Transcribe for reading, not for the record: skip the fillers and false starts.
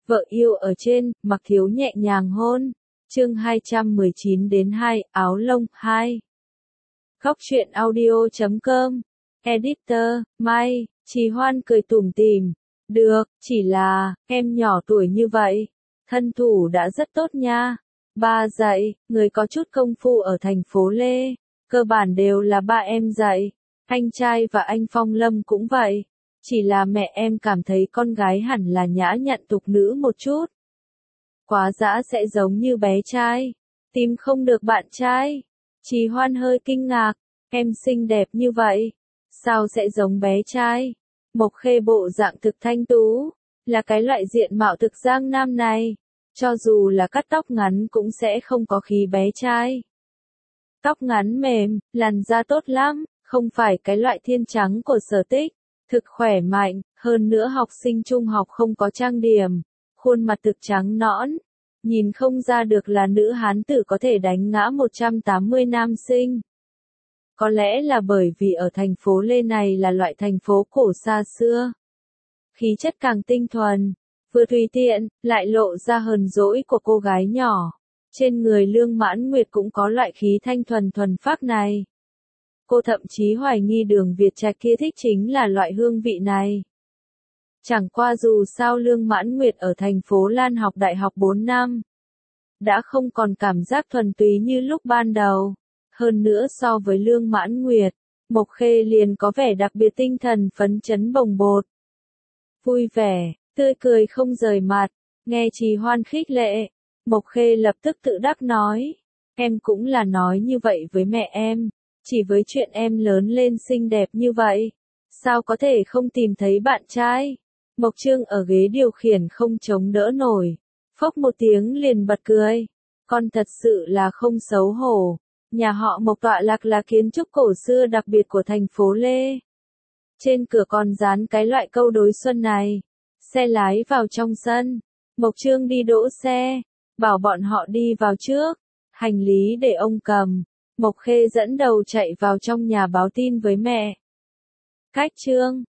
Vợ yêu ở trên, Mặc Thiếu nhẹ nhàng hôn. Chương 219-2, áo lông 2. Góc truyện audio.com. Editor, Mai, Trì Hoan cười tủm tỉm. Được, chỉ là, em nhỏ tuổi như vậy. Thân thủ đã rất tốt nha. Ba dạy, người có chút công phu ở thành phố Lê. Cơ bản đều là ba em dạy. Anh trai và anh Phong Lâm cũng vậy. Chỉ là mẹ em cảm thấy con gái hẳn là nhã nhặn tục nữ một chút. Quá dã sẽ giống như bé trai. Tìm không được bạn trai. Trì Hoan hơi kinh ngạc. Em xinh đẹp như vậy. Sao sẽ giống bé trai? Mộc Khê bộ dạng thực thanh tú. Là cái loại diện mạo thực giang nam này. Cho dù là cắt tóc ngắn cũng sẽ không có khí bé trai. Tóc ngắn mềm, làn da tốt lắm. Không phải cái loại thiên trắng của Sở Tích. Thực khỏe mạnh, hơn nữa học sinh trung học không có trang điểm. Khuôn mặt thực trắng nõn. Nhìn không ra được là nữ hán tử có thể đánh ngã 180 nam sinh. Có lẽ là bởi vì ở thành phố Lê này là loại thành phố cổ xa xưa. Khí chất càng tinh thuần, vừa tùy tiện, lại lộ ra hờn dỗi của cô gái nhỏ. Trên người Lương Mãn Nguyệt cũng có loại khí thanh thuần thuần phác này. Cô thậm chí hoài nghi Đường Việt Trạch kia thích chính là loại hương vị này. Chẳng qua dù sao Lương Mãn Nguyệt ở thành phố Lan học đại học 4 năm. Đã không còn cảm giác thuần túy như lúc ban đầu. Hơn nữa so với Lương Mãn Nguyệt, Mộc Khê liền có vẻ đặc biệt tinh thần phấn chấn bồng bột. Vui vẻ, tươi cười không rời mặt, nghe Trì Hoan khích lệ. Mộc Khê lập tức tự đắc nói. Em cũng là nói như vậy với mẹ em. Chỉ với chuyện em lớn lên xinh đẹp như vậy. Sao có thể không tìm thấy bạn trai? Mộc Trương ở ghế điều khiển không chống đỡ nổi. Phốc một tiếng liền bật cười. Con thật sự là không xấu hổ. Nhà họ Mộc tọa lạc là kiến trúc cổ xưa đặc biệt của thành phố Lê. Trên cửa còn dán cái loại câu đối xuân này. Xe lái vào trong sân. Mộc Trương đi đỗ xe. Bảo bọn họ đi vào trước. Hành lý để ông cầm. Mộc Khê dẫn đầu chạy vào trong nhà báo tin với mẹ. Cách Trương,